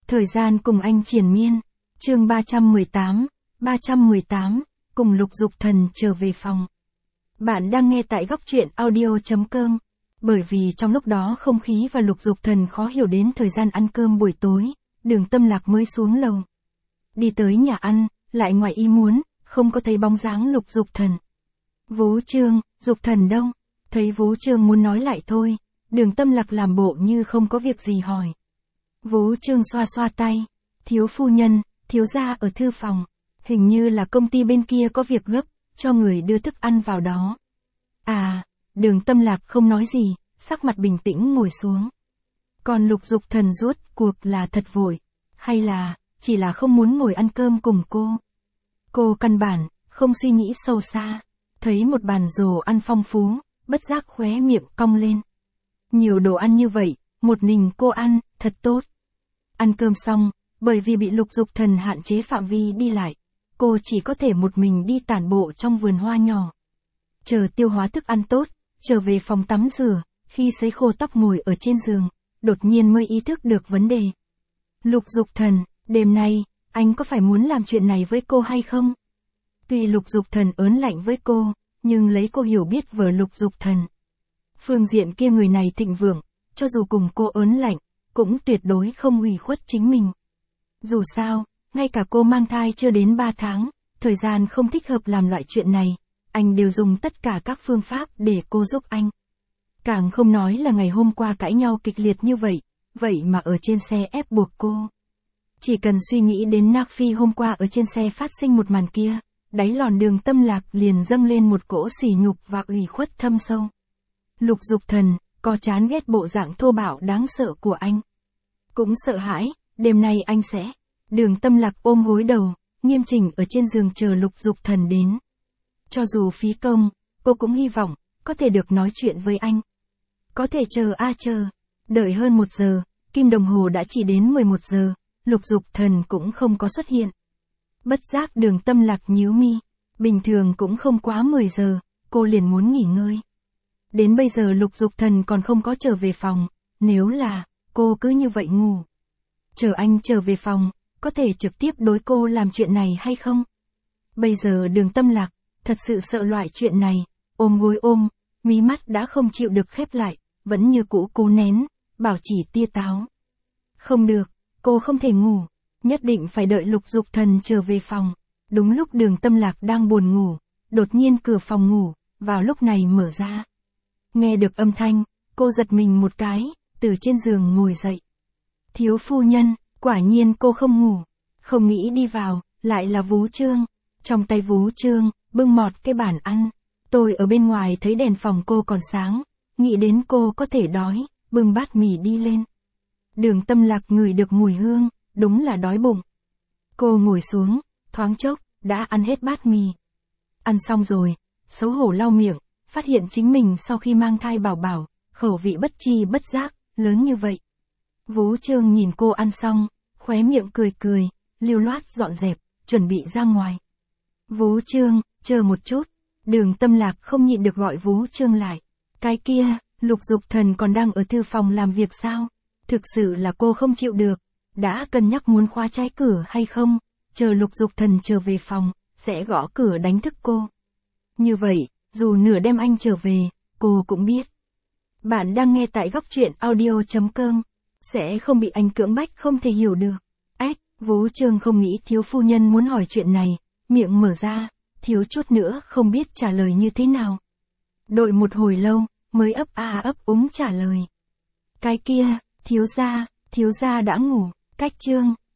Thời gian cùng anh triền miên. Chương 318, cùng Lục Dục Thần trở về phòng. Bạn đang nghe tại góc truyện audio.com. Bởi vì trong lúc đó không khí và Lục Dục Thần khó hiểu đến thời gian ăn cơm buổi tối, Đường Tâm Lạc mới xuống lầu. Đi tới nhà ăn, lại ngoài ý muốn, không có thấy bóng dáng Lục Dục Thần. Vú Trương, Dục Thần đâu? Thấy Vú Trương muốn nói lại thôi, Đường Tâm Lạc làm bộ như không có việc gì hỏi. Vú Trương xoa xoa tay, thiếu phu nhân, thiếu gia ở thư phòng, hình như là công ty bên kia có việc gấp, cho người đưa thức ăn vào đó. À, Đường Tâm Lạc không nói gì, sắc mặt bình tĩnh ngồi xuống. Còn Lục Dục Thần rốt cuộc là thật vội, hay là, chỉ là không muốn ngồi ăn cơm cùng cô. Cô căn bản, không suy nghĩ sâu xa, thấy một bàn đồ ăn phong phú, bất giác khóe miệng cong lên. Nhiều đồ ăn như vậy, một mình cô ăn, thật tốt. Ăn cơm xong, bởi vì bị Lục Dục Thần hạn chế phạm vi đi lại, cô chỉ có thể một mình đi tản bộ trong vườn hoa nhỏ. Chờ tiêu hóa thức ăn tốt, trở về phòng tắm rửa, khi sấy khô tóc ngồi ở trên giường, đột nhiên mới ý thức được vấn đề. Lục Dục Thần, đêm nay, anh có phải muốn làm chuyện này với cô hay không? Tuy Lục Dục Thần ớn lạnh với cô, nhưng lấy cô hiểu biết vở Lục Dục Thần. Phương diện kia người này thịnh vượng, cho dù cùng cô ớn lạnh, cũng tuyệt đối không ủy khuất chính mình. Dù sao, ngay cả cô mang thai chưa đến 3 tháng, thời gian không thích hợp làm loại chuyện này, anh đều dùng tất cả các phương pháp để cô giúp anh. Càng không nói là ngày hôm qua cãi nhau kịch liệt như vậy, vậy mà ở trên xe ép buộc cô. Chỉ cần suy nghĩ đến Nạc Phi hôm qua ở trên xe phát sinh một màn kia, đáy lòn Đường Tâm Lạc liền dâng lên một cỗ sỉ nhục và ủy khuất thâm sâu. Lục Dục Thần, có chán ghét bộ dạng thô bạo đáng sợ của anh. Cũng sợ hãi, đêm nay anh sẽ. Đường Tâm Lạc ôm gối đầu, nghiêm chỉnh ở trên giường chờ Lục Dục Thần đến. Cho dù phí công, cô cũng hy vọng, có thể được nói chuyện với anh. Có thể chờ chờ. Đợi hơn 1 giờ, kim đồng hồ đã chỉ đến 11 giờ, Lục Dục Thần cũng không có xuất hiện. Bất giác Đường Tâm Lạc nhíu mi, bình thường cũng không quá 10 giờ, cô liền muốn nghỉ ngơi. Đến bây giờ Lục Dục Thần còn không có trở về phòng, nếu là, cô cứ như vậy ngủ. Chờ anh trở về phòng, có thể trực tiếp đối cô làm chuyện này hay không? Bây giờ Đường Tâm Lạc, thật sự sợ loại chuyện này, ôm gối ôm, mí mắt đã không chịu được khép lại, vẫn như cũ cố nén, bảo chỉ tia táo. Không được, cô không thể ngủ, nhất định phải đợi Lục Dục Thần trở về phòng. Đúng lúc Đường Tâm Lạc đang buồn ngủ, đột nhiên cửa phòng ngủ, vào lúc này mở ra. Nghe được âm thanh, cô giật mình một cái, từ trên giường ngồi dậy. Thiếu phu nhân, quả nhiên cô không ngủ, không nghĩ đi vào, lại là Vú Trương. Trong tay Vú Trương, bưng mọt cái bàn ăn. Tôi ở bên ngoài thấy đèn phòng cô còn sáng, nghĩ đến cô có thể đói, bưng bát mì đi lên. Đường Tâm Lạc ngửi được mùi hương, đúng là đói bụng. Cô ngồi xuống, thoáng chốc, đã ăn hết bát mì. Ăn xong rồi, xấu hổ lau miệng, phát hiện chính mình sau khi mang thai bảo bảo, khẩu vị bất tri bất giác, lớn như vậy. Vú Trương nhìn cô ăn xong, khóe miệng cười cười, lưu loát dọn dẹp, chuẩn bị ra ngoài. Vú Trương, chờ một chút. Đường Tâm Lạc không nhịn được gọi Vú Trương lại. Cái kia, Lục Dục Thần còn đang ở thư phòng làm việc sao? Thực sự là cô không chịu được. Đã cân nhắc muốn khóa trái cửa hay không? Chờ Lục Dục Thần trở về phòng, sẽ gõ cửa đánh thức cô. Như vậy, dù nửa đêm anh trở về, cô cũng biết. Bạn đang nghe tại góc truyện audio.com. Sẽ không bị anh cưỡng bách không thể hiểu được. Vú Trương không nghĩ thiếu phu nhân muốn hỏi chuyện này, miệng mở ra, thiếu chút nữa không biết trả lời như thế nào. Đợi một hồi lâu, mới ấp úng trả lời. Cái kia, thiếu gia đã ngủ, cách Trương,